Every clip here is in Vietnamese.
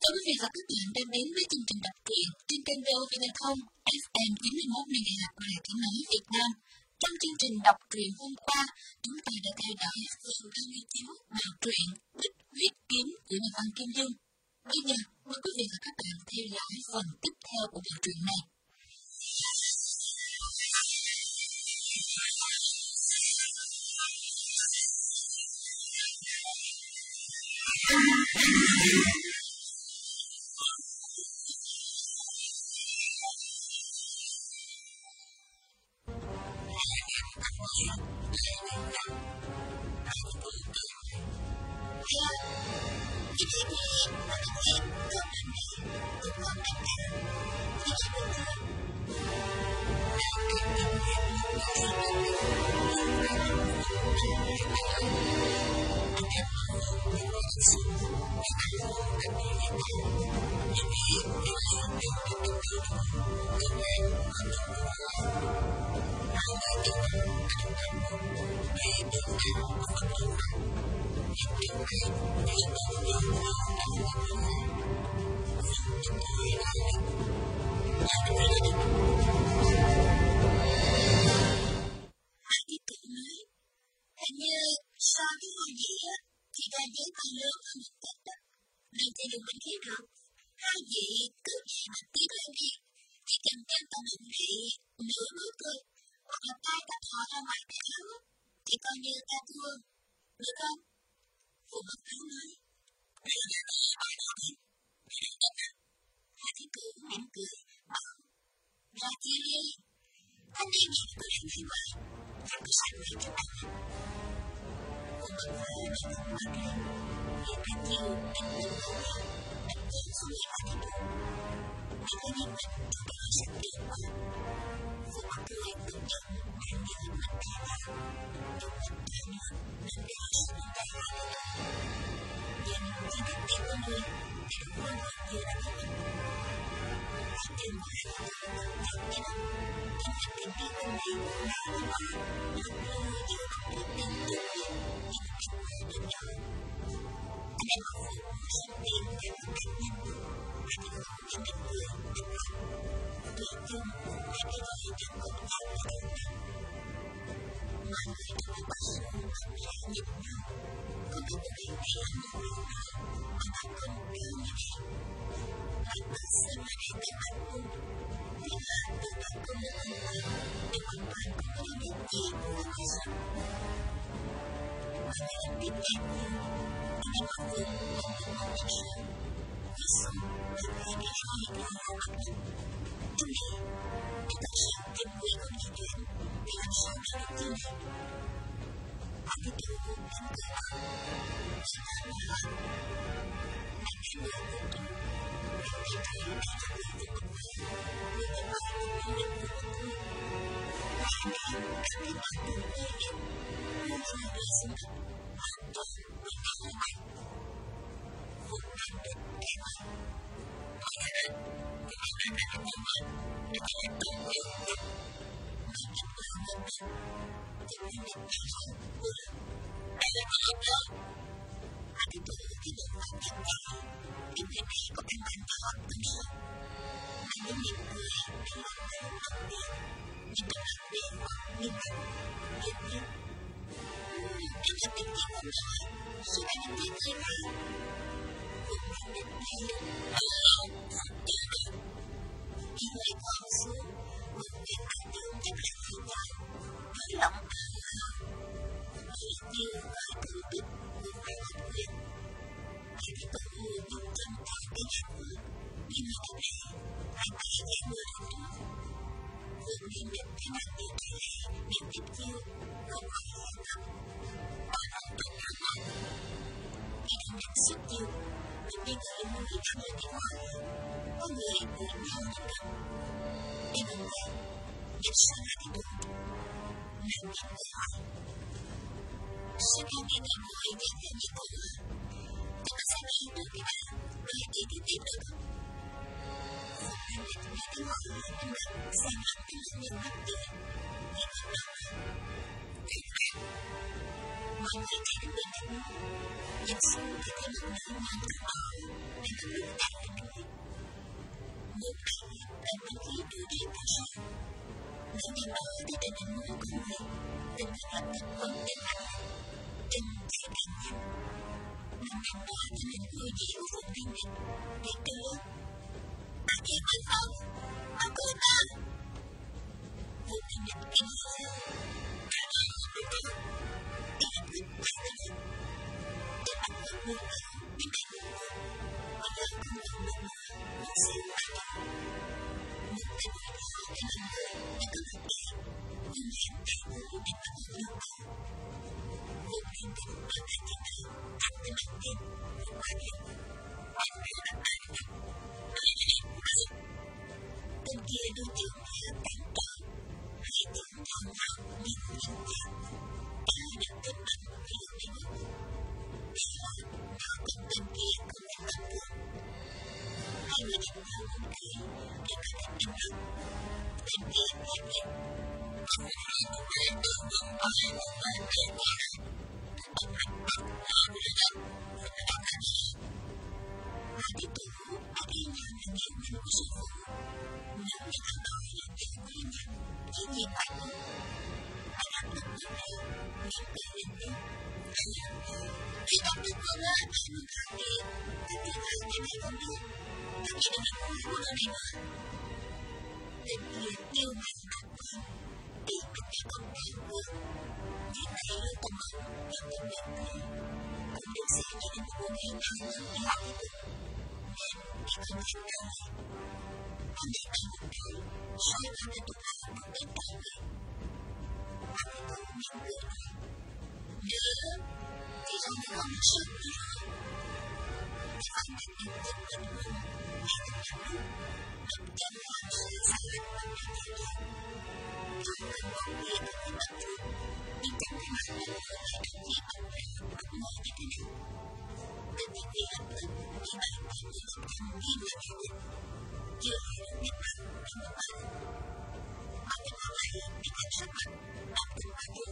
Chào quý vị và các bạn đang đến với chương trình đọc truyện trên kênh VOV Thông FM 91 MHz của Đài Tiếng nói Việt Nam. Trong chương trình đọc truyện hôm qua, chúng ta đã theo dõi phần 39 bộ truyện Bích Huyết Kiếm của nhà văn Kim Dung. Bây giờ, mời quý vị và các bạn theo dõi phần tiếp theo của bộ truyện này. Hình như so với hồi dĩ thì ra giấy còn lớn hơn một chút đó. Mình thì dùng mình thấy được. Hai vị cứ gì mà tiếp lên đi. Chỉ cần đem tao mình bị nửa bước thôi. Hoặc là tay tao thò ra ngoài cái áo thì coi như ta thua. Được không? Phụ Mật Tháo nói. Hai Thiên Cửu mỉm cười. Ra chia đi. Anh đi nhìn tôi đang thấy vậy. Anh cứ sẵn người cho anh. Phụ Mật Tháo nói không mặt lên. Vì anh nhiều anh cũng không hiểu. Anh cũng không hiểu anh được. Vì có nhìn mình thì tôi hơi sẵn được quá. Phụ Mật cười tự nhận anh nhớ mình ta vào. Đúng mình ta nữa. Mình đã sẵn ta vào. Nhưng khi thích tìm con người thì đúng hơn như là của mình. Anh tìm qua hai con người thật như đó. Anh hãy tìm đi con này là như vậy. Lúc lưu giữa bóng nước tình tự nhiên như một cái hoa đơn nhỏ. Anh em học phụ sẵn tìm theo một cách nhanh. Anh em không nhìn được người anh học. Tuy chung là cái gì chẳng còn nhau là đơn giản. Mọi người trong một bác sĩ không ra nhìn nhau. Không biết người này là một người nào mà bạn không đưa như vậy. Bạn bác sĩ là để cái mặt cung. Vì là từ bạn cung đến anh người để hoàn toàn không có điều gì của bác sĩ. Mọi người đang tiếp nhạc nhiều. Anh em học phụ không được một chút sớm. Vì xong được hai cái roi là mặt lắm. Trong này, các bác sĩ tìm người không di chuyển thì làm sao ra được thứ này. Anh cứ tiêu hôn anh cười bảo. Sao anh là anh? Anh thấy người vô tình. Anh thấy thấy anh là người vô tình với. Người ta bảo anh là người vô tình. Và anh thấy các bạn cùng người hiểu. Người là người xứng thật. Hoàn toàn người ta là anh. Một năm được em ạ. Mọi người đây, tôi nói về cái vấn đề để các bạn tự hiểu được. Mình nhận ra một lần. Thì mình nhận ra rằng đây là cái lớp đó. Anh cứ tưởng cái bộ phận nhận ra cái người này có anh bạn ta hoặc tâm sự. Anh muốn nhìn người để làm anh học được. Nhưng tôi làm để hoặc như vậy. Dường như em là tình yêu của người. Sao anh nhận biết người này? Cũng không nhận thấy được. Thật tự được. Khi người còn xuống, một việc anh tưởng chắc là người nhau. Với lòng tự hào. Vì như phải tự biết một vài hoạt quyền. Khi cái tổ người dùng chân tay cái nhà cửa. Nhưng mà cái này, anh ta ghé người đến trước. Vương Liên định cái nàng điều trí lệ, điều tiếp chiêu, không khỏi hài tâm. Bạn không tốt lắm mà. Khi đang đánh xếp chiêu, mình đi gửi mũi đang lên tiếng hỏi. Có người mũi nhau nhìn gần. Đi gần đây, nhìn sang hai cái bụng. Nàng nhìn người hỏi. Sao em nghe người mũi ghé theo như cô hả? Thì mà sao nghe được cái nào, rồi chị tiếp tiếp được không? Phụng Anh định nghe tiếng hỏi hơi bên gần, xem hẳn cái mắt nhìn mắt tươi. Nhìn hẳn đầu hả? Thì Mọi người thấy đến bên cạnh nước, nhìn xuống thì thấy một nữ mang cặp đỏ đang cầm nước tay lên núi. Một tay đang bắn khí đuổi đi theo sau. Nữ nhân đó thấy trên đỉnh núi có người, tình hình lập tức quấn đến lại, chân chạy càng nhanh. Nữ nhân đó thấy mình vui vẻ của Phụng Thiên Địch, liền kêu lớn: "Ai kia quay phòng, mau cứu ta!" Phụng Thiên Địch kinh hãi, cả đời không biết đi, đi lập tức quay về lên. Trên mặt người buồn bã bên cạnh một người, còn lớn không còn một người, một xíu ai đó. Một tên người đó thấy là người đang có mặt kẹt, nhưng liền chạy tới để bắt một nước đó. Phụng Thiên Địch đưa tay trên đầu, thẳng tới mặt tên, rồi quát lên: "Em đưa đặt ai đó, ai là em của đây?" Tên kia đưa tiếng phía cánh trỏ, hai tiếng thon thả nhưng nhanh nhẹn, cả đặt tên bằng phía bên nước. Khi đó, nó cùng tên kia cùng nhau làm buồn. Hai người đàn ông muốn cười, đều có cách im lặng. Tên kia nhét miệng: "Không phải một người tự nhiên có thể một người kể qua này. Ông hạnh phúc là người đó, phải làm cái gì?" Hai tỷ tử đã đi nhau là nghĩa minh của sư phụ. Nếu như thằng đó là nghĩa minh nhanh, dĩ nhiên phải luôn. Hai đám lúc lúc này, mỉm cười lên tiếng: "Khi đọc được con á, ai muốn thắng đi, tất nhiên là cái này không được. Tất nhiên là mình vui của nó này mà." Tên kia yêu mạnh đọc con, bị mình cái con đáng buồn. Như vậy luôn tầm hồng, rất tình đẹp tươi. Cũng được xem như là một môn hiền hay lớn để học với mình. Nên bị không thành cơ này. Con đi tay một cái, xoay qua cái tụi họ một bên tay người. Họ bị tôi mỉm cười nói: "Được, thì ông đã không được sớm nữa rồi." Thì ông đã nhìn tình tình luôn, ngay từ nhà nước, đập chân vào sự xa lạnh bằng những điều đó. Không cần bóng bia ở cái tập trung, nhưng chẳng thể nào là người lại ăn gì bằng vẻ bất ngờ như thế này. Tên nhân viên lập tức bị bạn bè người lập thành nghiêm là nhà định, chưa hề được biết mặt để một bạn. Họ nhìn họ lại bị cảnh sắc mặt, đọc tình bạn luôn.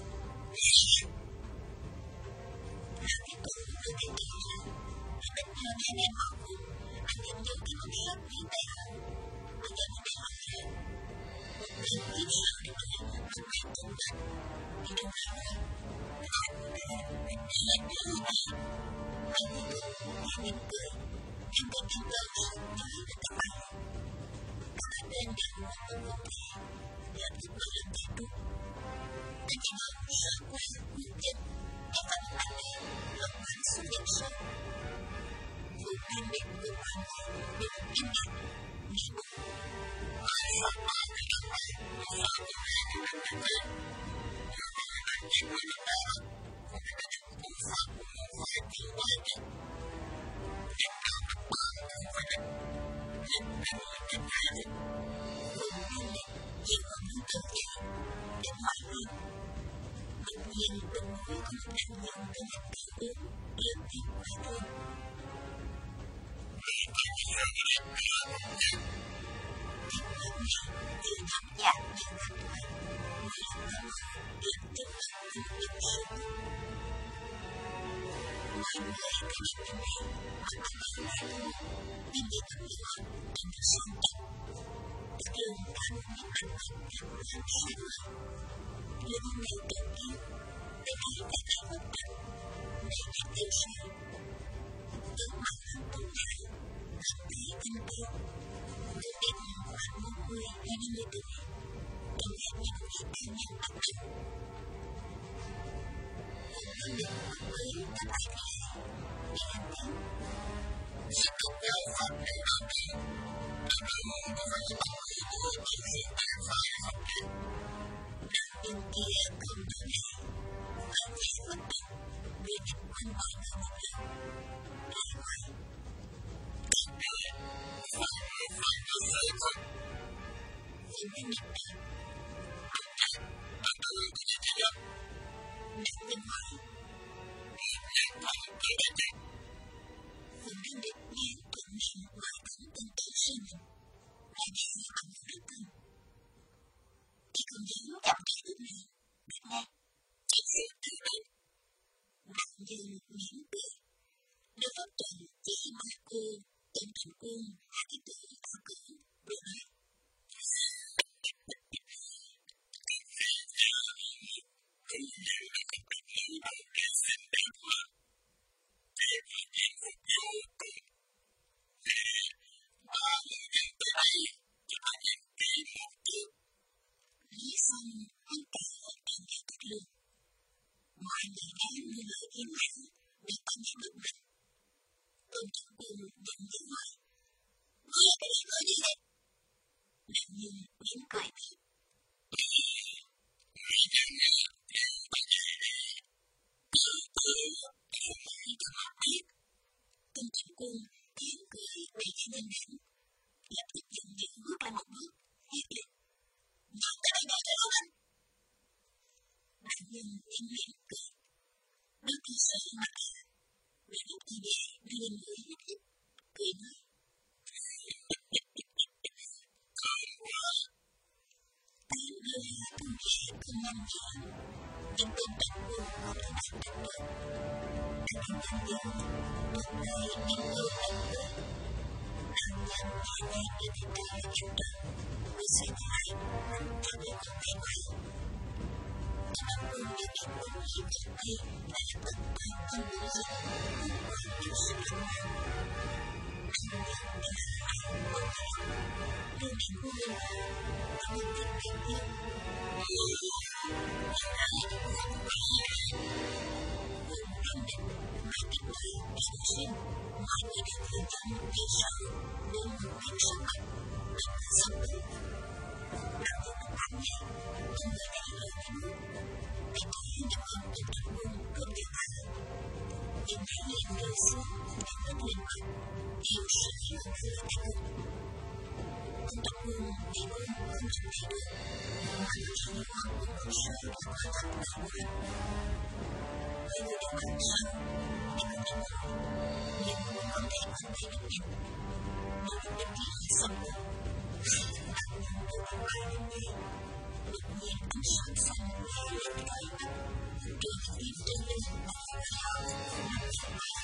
Họ tiếp tục đưa tay kia ra, thì bất ngờ hai anh em họ cùng, anh nhận được cái món sắp như tay họ. Họ dẫn đến họ về. Một bên khiếp sợ đến nỗi mặt mày trắng bệch, thì trong họ nói: "Là đứa gì?" Hai người cùng nghe mỉm cười, nhưng còn trong đầu họ nói về các bạn. Cả hai bên đều muốn ôm ôm thề, lập tức mở lòng tay trúc. Tên chị Hồng sợ quá, nhún chân, để phận anh em lọt mạnh xuống dòng sông. Phụng Thiên Địch cùng mọi người đều im lặng, nghĩ bụng: "Ai sợ ai với các bạn, sợ những ai để đánh đánh lên. Nếu mà người đánh nhìn người đánh đá, không phải là chúng cũng phạm một vài tiếng quay kìa. Nhìn cao mặt bạn không phải đánh, nhìn anh là đánh hai đấy." Phụng Thiên Địch nhìn vào núi Tân Kỳ, đến hỏi luôn: "Đột nhiên bên núi có một anh nhân tên là Kỳ Uống, lớn tiếng quay thương. Vì cái gì là cái đẹp là không đẹp." Tiếng lớn này vừa thấp nhạt như ngắt lời, vừa lòng lắm làm trước mặt mình nhìn xuống. Mọi người thấy nhìn bên này, họ có vẻ lạ luôn, nhưng vì tấm lửa đang được sang trọng. Tất lưng cả một những ánh mắt thẳng lên sáng ngời. Lưng ngày càng yêu, tay ấy phải khẽ vất mạnh, mày nhạc tiêu say. Tướng mặt hắn tuôn hải, khắp tế tinh tiên. Từ đêm khoảng 40-50 tuổi, trông hệt như một vị cao nhân bậc đỉnh. Phụng Thiên Địch bước tới đáp ai thế này, để lên tiếng: "Sẽ tục giáo pháp để làm gì? Tôi đừng muốn có phải bảo vệ tôi bởi vì ta phải học chuyện." Đạo nhân kia không nói gì, ở vị bất động, vì nhìn quanh mọi người một lần, lại hỏi: "Các người, phải có sự thật?" Phụng Thiên Địch đáp: "Không chắc, bạn tôi có gì thế nào?" Đạo nhân hỏi: "Em làm thật kể đã chắc." Phụng Thiên Địch nghe thuận miệng gọi thẳng tên tự sư mình, lại nghe bằng một đứa con: "Chị không dám chậm trễ bước này, biết nghe, chị sẽ tự đến." Dương mỉm cười. Đưa Pháp Trần chỉ mặt cô, tên thành quân, hạ cái tử ta cử, rồi nói. Nói xong, hắn cả một bàn giải thích luôn. Mọi người nghe như lời im lặng, để ta nghe bực mình. Tôn Trọng Quân vẫn giữ hỏi. Nghe cái gì nói gì vậy? Nàng Nhung mỉm cười nói. Tôn Trọng Quân mỉm cười đầy vẻ nhanh nhẹn, lập tức dừng dữ bước lại một bước, hét lên. Dừng cái này cho ông anh. Nàng Nhung im mỉm cười. Đứa kia sợ mặt à, vì lúc đi về đưa lên người hít hít, cười nói. Tiếng hơi thu về không nhanh nhẹn, nhưng Tôn Trọng Quân không thể nào tránh được. Anh em đang đi, một nơi những người đang tới. Nàng nhằm nhẹ nhàng như thế trời là chân trời, với xe thái, cho đến không thể quay. Tôn Trọng Quân như biết quân hiếp trên tay, lại lập tức toàn tâm mũi dịch, cùng qua những sự lạnh lẽo. Nàng nhằm như là ai không thể lòng, đưa nàng cô lên vào, và một tiếng tiếng tiếng. Quân răng định, hai tiếng nói bị đổ xuyên, mọi người đều vừa chăm vì sợ, nên một tiếng sắc mặt, đập ra sông tới. Nàng vô một ánh nhẹ, nhưng người đã lời đến nước. Để thấy đập ấm Tôn Trọng Quân cướp điều hạ. Nhưng hãy liền rơi xuống, đánh mất lên mặt, hiểu sự hiểu thừa đã hơn. Tôn Trọng Quân vì quân không chịu thấy được, mà nó chỉ hoặc một con sợi đã qua thắt vào người. Hai người đều không sao, để không thể nói, nhưng không thể không thấy được nhìn. Một lúc đến khi hỏi xong rồi, nàng Nhung đưa vào ai đến đây. Đột nhiên ánh sáng xanh lóe lên cái đôi mắt, rồi phim trên lưng và phải hào nằm trong mày.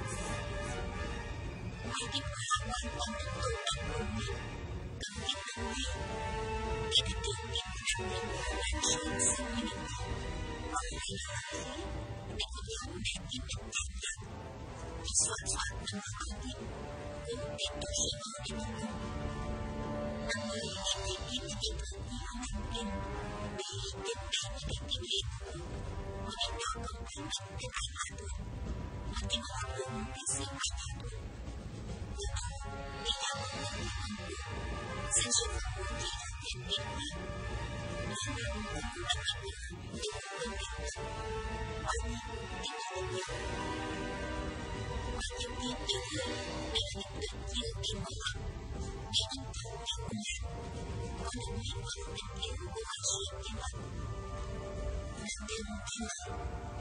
Hai tiếng hạ quan tâm đến Tôn Trọng Quân nhìn, cầm tiếp nằm ngay. Khi đã tưởng nhìn nằm lên ánh sáng xanh như đường màu, mọi người là hạt khí, để có dấu đẹp như được tàn nhạt. Thì soạn soạn nằm vào con tim, hướng đến tôi sẽ ngồi đến một lúc. Năm người nghe tiếng kiếm là tiếng thượng như ông nằm lên, vì tiếng đá là tiếng tiếng hiệp. Một tiếng đó không phải là tiếng ai mà thôi, mà tiếng hoa hương tiếng xương ai mà thôi. Từ đó, tiếng đá một lần là con cuộc, xin sự phục vụ chỉ là tiền tiền hoa. Mỗi năm cũng đã gặp được những quân việt nhất. Bao nhiêu tiếng hoa được nhiều. Bao nhiêu tiếng đều hơi để nhận được nhiều tiền hoa học. Để anh thử đã quân hạng. Có được nguyện vọng tình yêu của mọi sự như vậy. Nàng Nhung tin lời.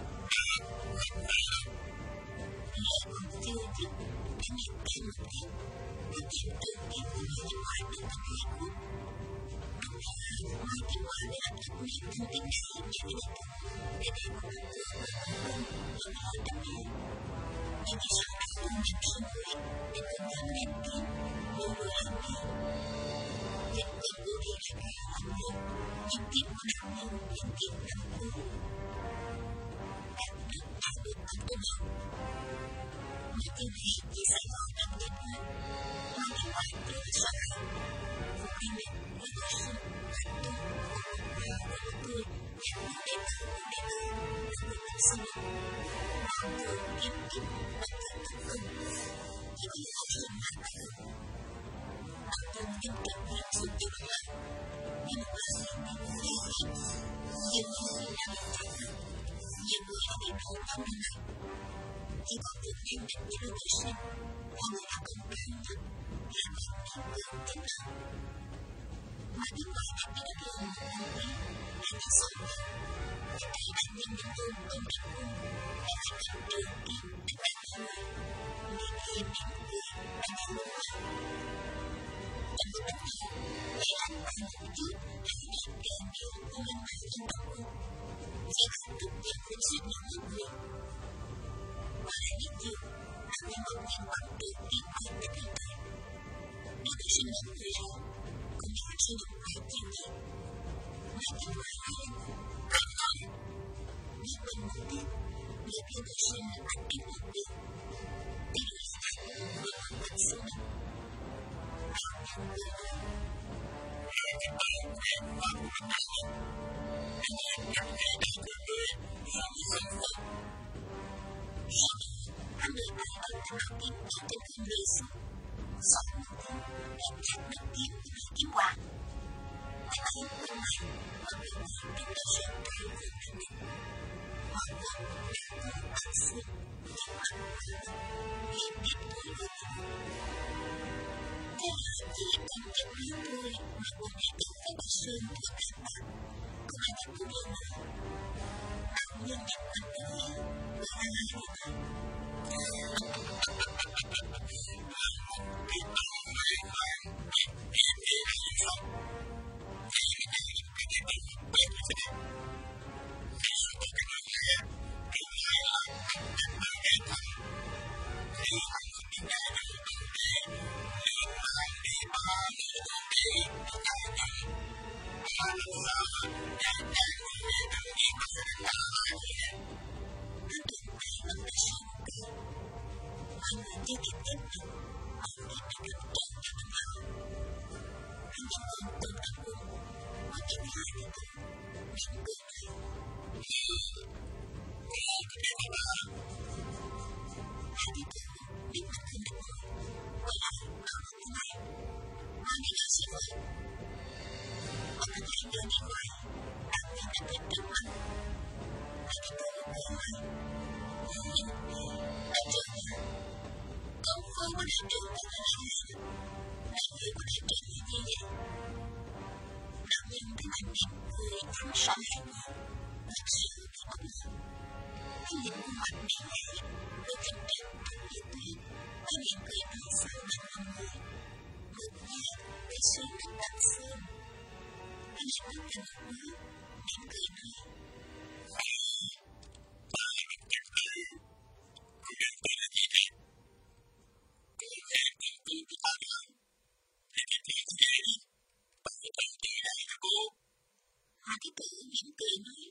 Lẽ còn chưa dứt, đã nhịp kêu một tiếng. Một tiếng từ tiếng của người điện thoại được tầm 2 phút. Đúng là ngoài tiếng hoa đã lập tức nghe từng tiếng đá như cái điện thoại. Để đây một lần nữa của quân vẫn lo tâm hồn. Nhưng vì sao đã không nhận sân người, nên không dám lên tiếng, ngồi ngồi làm nghe. Việc tình của đi là ra âm lượng, nhưng tiếng của nàng Nhung vẫn tiếng nằm cuối. Nàng rất đã được tận Tôn Hồng. Những điều này chỉ xảy ra trong đêm hôm. Ngoài điện thoại rất sợ hãi. Một đêm mình với người sinh, hạnh tu, một người với một người, hẹn nhau đến thử một đêm hơn, là một năm sinh nhật. Mọi người kiếm kiếm, bật thật thật không. Chỉ vì họ sinh mà phải không. Ông Tôn tin tưởng việc sự điều lợi. Nhưng mà sự bị phê hết. Nhiều người đã bị tránh được. Nhiều người đã bị đổ tâm lên này. Chỉ có việc nhận định với đôi người sinh là người đã cần đáng nhất, là việc đáng cường tính lợi. Mà những người đã bị đất lòng một lần quý đã bị sống hơn. Và thấy bản nhân những ơn Tôn Trọng Quân đã phải cầm trường kiếm để đánh người. Người kia mỉm cười và đang muốn hỏi. Trong lúc đánh nhau, hãy anh bạn một chút, hãy đẹp kèm nhiều của mình mà Tôn Trọng Quân. Sẽ hạnh phúc và cũng sẽ nhỏ hơn người. mà lại biết gì là những một nhân vật được yêu quý đến hiện tại. Nếu được sinh đến người rồi, cũng như sử dụng lại chiều gì. Nói chuyện với ai, anh nói, biết mình một tiếp, nếu như được sinh anh biết một điều. Đi đổi sai, với hoàn cảnh xưa này. Anh nhận người nói, hãy cái tên em và của anh. Anh em cảm thấy đầy của người, và như sinh vật. Sau đó, anh người ta ở tại mặt tiếp vào trên thương lừa xuống. Sau một tiếng, em chặt mất tiếng của người kiếm quạt. Anh ấy bên ngoài, ở bên ngoài trong đời sống thay vườn của mình. Mọi người đã có ăn xương, nhưng mặt hiện tiếp tôi với mình. Thế là chỉ còn trong lý tôi mà một ngày tự phải bà Sơn thuộc các bạn. Không ai biết điều này. Bạn nhân nhập anh tới và ai ai đi nói. Cái tao này là em đi hay không? Thì cái này cái gì đi bên như thế nào? Thì sự có cái này là cái này là anh đang nghe thầm. Thì anh không đi nghe được đâu đi. Nên anh đi ba nữa đi ai đi. Anh là nhà nhà người đừng đi mà là ai. Anh đừng thấy anh đã sống được. Anh người chưa kịp đến được. Anh biết được được tốt cho mình nào. Anh vẫn còn từng tập quân. Có những hai cái cũng những người này. Cái này là hai cái cũng biết mình không được rồi. Quay lại ở một cái này. Nói đi là gì vậy? Có cái này đưa đi ngoài. Anh biết đã biết được anh. Hai cái cũng quay lại. Anh trở về. Không phải có đại trưởng của anh là gì. Đại người của đại trưởng như thế vậy. Đạo nhân cái mạnh đẹp người ánh sáng hay người. Thật sự bị bất ngờ. Cái nhìn khuôn mặt đẹp này với tình đẹp thật như tuyết. Cái miệng cười nói sao nặng lòng người. Ngược nha, cái xuyến đất tận xương. Cái nhìn mắt tình quý, mỉm cười nói. Ba mình chắc tự. Cô nhận tôi là gì thế? Cô hẹn cùng cô với ta nói. Thì cái chuyện gì đi? Bạn có thân chị này hả cô? Hai cái tử mỉm cười nói.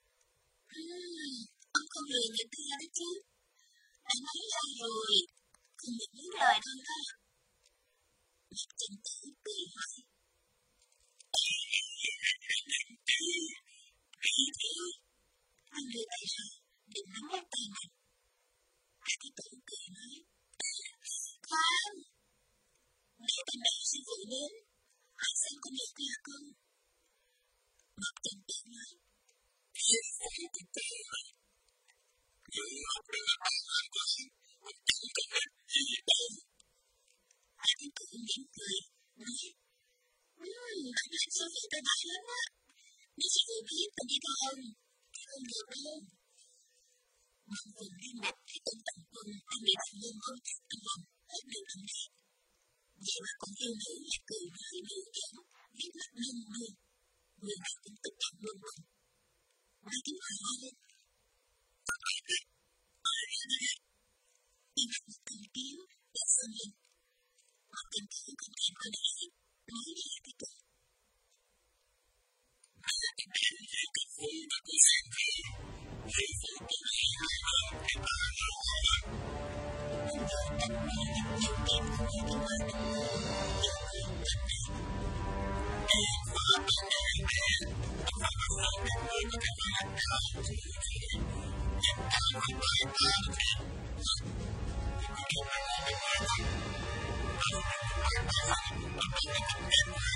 Ông không lừa người ta đó chứ. Anh nói ra rồi. Không được những lời thôi đó. Mặt chân tử cười hỏi. Nhận chứ. Vì thế, anh đưa tay ra định nắm lấy tay mình. Hai cái tử cười nói. Khoan. Để bên này sư phụ đến. Hãy xem có được là không. Mặt chân tử nói. Sư phụ của cô hả? Nhưng học được là làm con. Mình chẳng có hết gì đâu. Hai cái tử mỉm cười. Nói. Anh làm sư phụ ta đại lắm á. Nếu sư phụ biết mình đi không? Thì không được đâu. Mọi người liên mạch thấy tên tận quân đang bị đại nhân không thích trong lòng hết được làm đi. Vậy mà còn yêu nữ là cười nói lưu kéo, biết mắt lưng luôn. Người nào cũng tức giận luôn luôn. Mấy tiếng hỏi ho lên. Thật ai biết? Ai biết đi? Đi mặt một thần kiếm, để sơn lên. Một tên tử không thèm hơn ai, nói đi hai cái tử. Hai cái điểm gì cái phụ đã có xem gì? Hay phụ tôi hay hai hơn thì ta rõ hơn. Nhưng rồi anh nói những nhiều kiếm của người cái hoa tình. Giờ người tình này. Em và tôi nói em. Và nó nói đến người có cái hoa cao thì thế. Em ta với bài ta thì. Nhưng mà em nói với bài ta. Anh nói với bài ta. Anh nói với tình em là.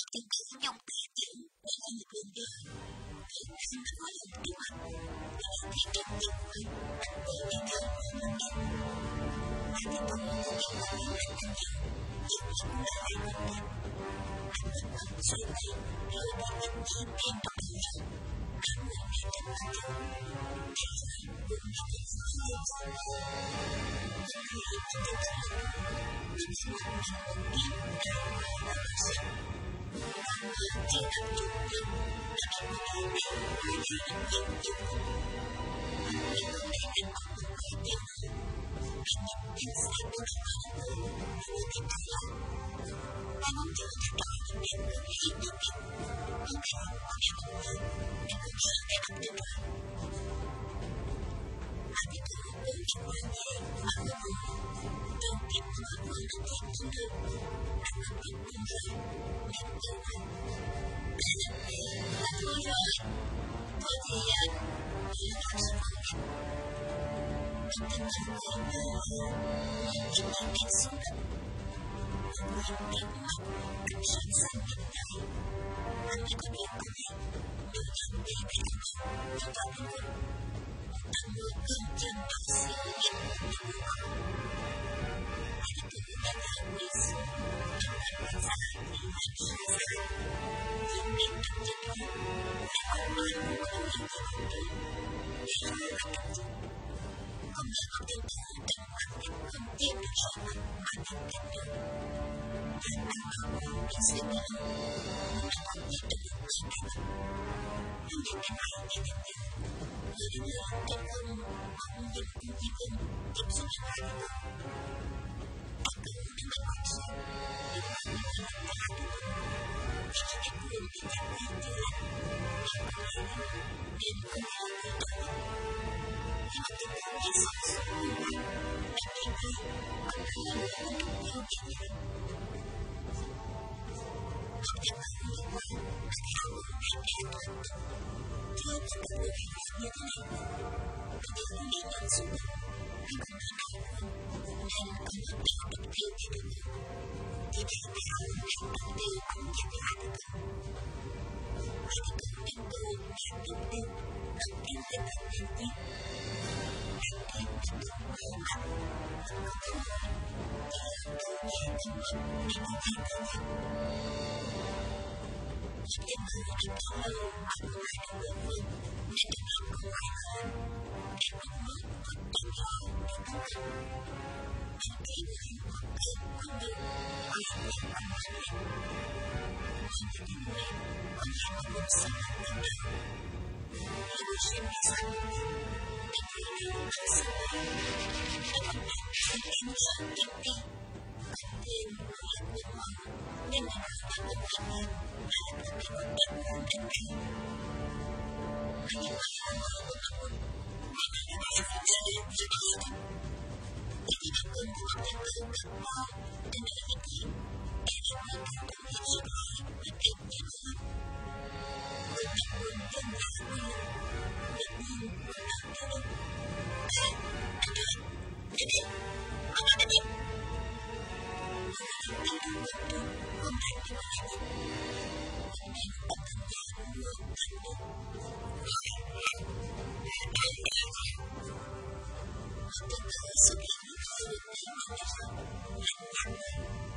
Chứng cứ dùng tài chữ để làm quyền đời. Thì anh đã có lòng kế hoạch để thị trấn dân quê với những người của một em. Anh tiếp tục những kế hoạch của anh anh dân giúp những người ai quan trọng. Anh tiếp tục suy nghĩ rồi đã nhận diện thêm trong thời gian. Anh người này trên mặt trận. Thế giới cũng đã được phá lên sau đó. Những người anh tiếp tục những sự một kiếp đã qua và bác sĩ. Con người chỉ tập trung được đã bị một người này qua gia đình dân chung. Nhưng không để anh có một người tiêu hữu. Anh nhận tin sai của anh có một người vừa tiếp tục là anh muốn trở thành đó những điều người hay nhất định. Nhưng anh có nhà một người anh cũng sợ cái áp lực đó. Anh tiếp tục ứng dụng quan hệ và hứa hẹn. Trong tiệm của người đã thêm không được. Anh không biết buông rơi nên kêu anh. Là thôi rồi. Thôi thì nghĩ làm sao không đẹp. Anh tin rằng người nhìn anh đến xuống đất. Anh nhìn đến mắt ánh sáng xanh bên đời. Anh mới có biết cô này nếu chẳng về với anh không vào bên vực. Anh người cương chân bác sĩ nhìn những người họ. Anh cứ đang là quý sư. Anh đã nói ra vì anh sai ra. Nhưng đến trong chân đó lại không ai muốn có những cái vấn đề. Vì anh là cảm giác. Không chỉ có tiêu thụ trong khoảng cách không tin được rõ mặt mà anh biết được. Anh không muốn bị suy nghĩ. Nhưng anh không biết được người này. Nhưng đến cái này thì nhận được. Người đến người trong không không nhìn cùng với cùng tiếp xúc với ai được. Anh cứ đứng ở ngoài xe. Nhưng mà những người làm ra được. Vì khi anh luôn bị cảm thấy như là anh không hề nên không hề người tốt. Nhưng mà tình huống như sẵn sàng như vậy, anh thấy hay, anh thấy là người không đúng nhau như vậy. Trong tình huống như vậy, anh không muốn anh an toàn tốt. Chưa có một người hay làm như thế này. Anh thấy không đi nhận xuống được, anh không đi nào luôn, nên anh không đọc được tiêu như được. Thì thế nào anh đọc tiêu cũng nhận ra được. Anh tiếp tục đến cô nhà tiếp tiêu, đọc tiêu về tận nhân viên. Anh thêm tiếp tục khổ mặt, vẫn có cơ hội. Thì làm tôi nhẹ thân mật để đi thay cơ mặt. Những em người đã có lâu mà không ai được bữa vương, nên được lòng không ai hơn. Em không mất vẫn tìm lo để tốt hơn. Anh thấy người hoặc cơm không được, ai biết anh nói hết. Nhìn những người có nhà một cuộc sống không đơn giản. Là một chuyện bị xa lắm. Để người đều không sợ hãi. Để con bạn không em sợ tìm đi. Còn thêm một lần buồn mong. Nên là nó đã không gặp em. Là nó bị một bệnh không đến đây. Mà những người không ngờ của tôi. Vì nó đã phải không sẽ đến với đó thật. Vì thì bạn cơn của một em cơn thật lo. Đến đây với chị. Em là người cảm động hết sức hỏi. Và em nhớ hơn. Người thật buồn dân là vui lòng. Việc buồn buồn lòng theo đâu. Anh ơi, đến đây. Anh nói đến đây. Anh đang buồn buồn, không thành đi mà anh. Anh đang bật thân nhà buồn, anh buồn. Tôi cứ xuất hiện lúc hơi được thấy mình là không. Anh nhắn ơi.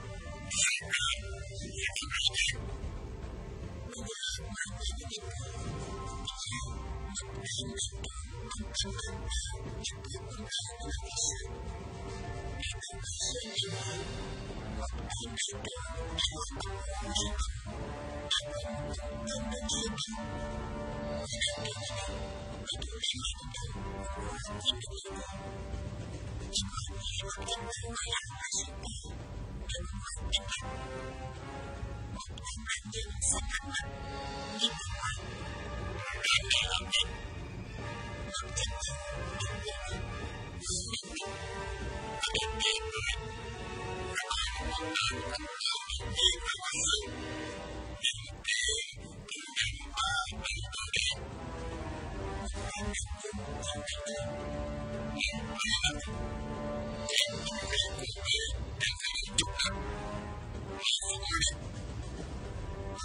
Anh hay nè. Bây giờ mọi người mới nhìn thấy. Thì ra, một ngày mình đúng không cần ơn thơ, những bước con thơ nó là vì sao. Anh không có suy nghĩ gì. Một ngày mình đúng đã hoàn thành một ngày không. Anh không cần được suy nghĩ. Người nào đến ở đây, người đúng là ngày đúng, không tìm được gì nữa. Nhưng mọi người hoặc em không phải là suy nghĩ. Đừng hoàn thành anh. Một anh bạn dân sắp hẳn mặt, nhưng mà ngoài. Anh đã làm anh. Một chân chân đừng vô được. Vừa đến mình. Và đến em nữa. Và có một em vẫn có những người mà có sự. Đừng kê, cứ đánh bò đi tôi đẹp. Một anh bạn dân không phải đơn. Nhưng mà em cũng là người đi, đang phải đi chụp lắm. Hãy không được.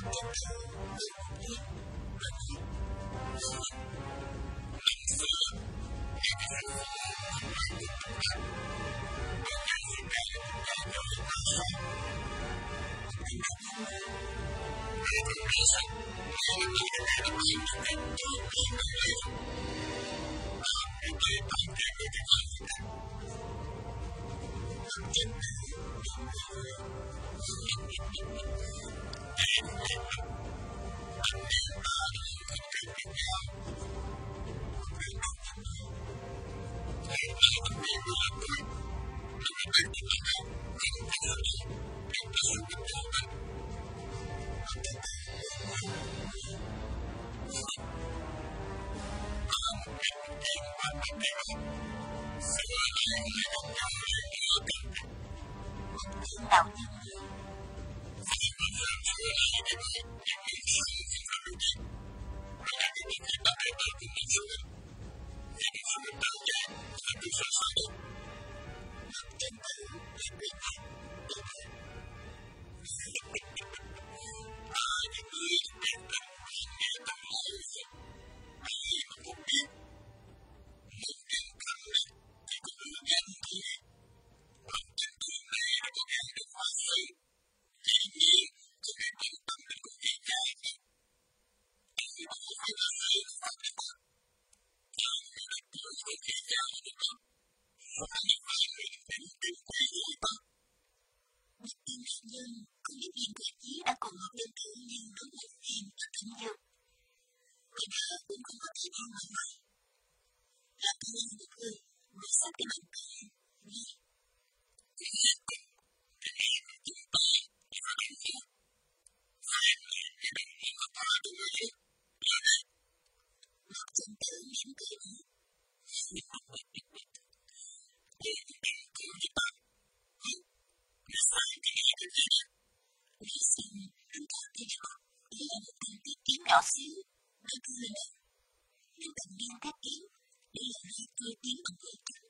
Nhỏ xíu, nó cười lên. Nếu thành viên các kiến, đây là hai cơ tiến bằng hơi trắng.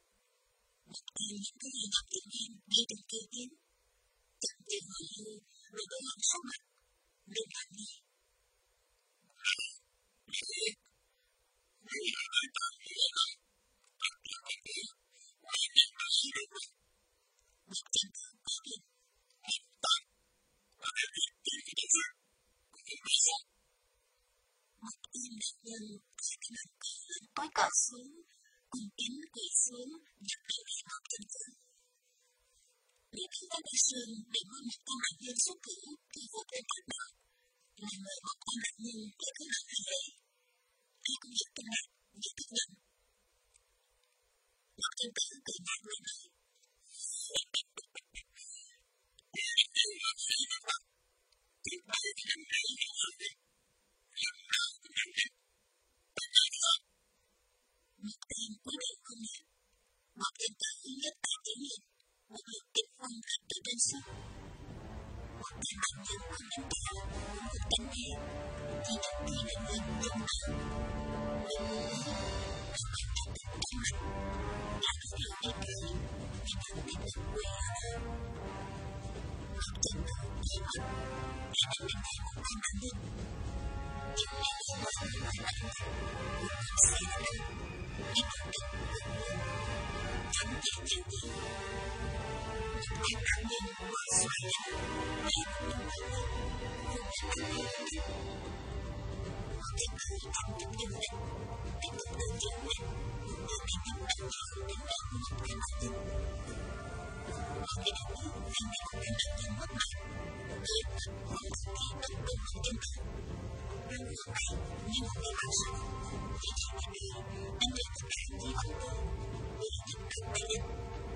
Một tay những cái gì gặp tự nhiên đi trên cơ tiến. Chậm chừng hồi lâu, rồi đổ lòng số mặt. Đừng làm đi. Đây là đời ta nghĩa là tất cả các kiến, ai nhận ra gì đâu rồi. Một chân thương có định, hiện tại, và để việc tìm cái địa phương, cũng như bây giờ. Một tim nạn nhân thấy cái bàn cờ lên tối cờ xuống, cùng kính quỳ xuống, dập đầu lại ngọc chân phương. Để khi ta đi sơn để mua một con nạn nhân xuất cử thì vô tên thật nào. Là mời một con nạn nhân để cứ làm hành lễ. Ai cũng hiểu tên nạn, như tức giận. Ngọc chân tử cười nhạt rồi nói. Đây là khi mà bạn, tuyệt đối thì em thấy hiểu hơn đi. Lần nào cũng nhận định. Tất cả là một tên cuối đầu không nhận. Một tên tử nhất tại tiến hình. Một lực kích phong thật từ bên sức. Một tên nạn nhân không đánh đảo. Một đánh hề. Chỉ đặt đi là người nhân đạo. Một người một tên nạn nhân trong mặt. Đã được hiểu đi cười. Vì đang biết được quê hả. Một chân tử thấy mặt. Đã đánh đánh hề một tên nạn nhân. Nhưng lại không có người ngoài mặt. Một con xe là đâu. Đi bằng đất của người. Chẳng thể chịu đi. Một tên nạn nhân ngồi xoay lên. Đây là một người người. Không thể ăn đi được được. Một tên tử thành trong nhân định. Tiếp tục tự chuyển mình. Đưa cái nhân đánh nhỏ đến đó một tên nạn nhân. Một cái đó vì một tên nạn nhân mất mạng. Lên mặt một khi bất đồng một tên tử. Đến lúc này, như một cái mạng sống, thì chỉ là đi, anh được tất cả như ông tôi, vì nhận được tay định.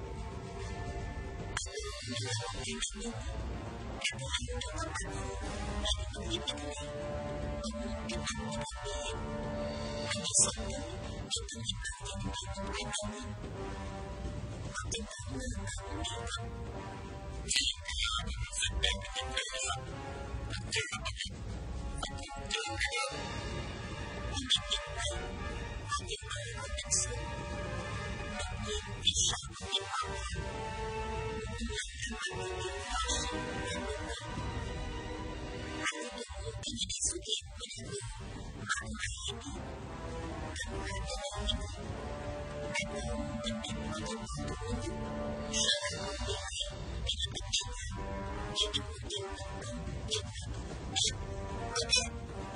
Anh là một cái nạn nhân, cả bộ anh trong tất cả tôi, là những công việc như thế này. Ông trong anh như một người em. Anh đi sống tới, nhưng tôi nhìn vào những người một cái nạn nhân. Một tên tử mơ mà cũng đi không. Vì là những sự đẹp của những người là thật sự là một hình. Và những trường là được. Nhưng mà những người và những người của đất xưa. Đột nhiên vì sao mà những họ là những người ăn mặc những điều nhỏ xinh và những người. Hãy đừng cái gì này xuất hiện với hai người mà không ai hay biết. Kết quả là như vậy. Đàn ông tình tình có tâm hồn thuộc lớn nhất, sợ hãi không bị hại, thì là tất nhiên là những tình huống nhiều tấn công, nhiều phép, đẹp, có đẹp.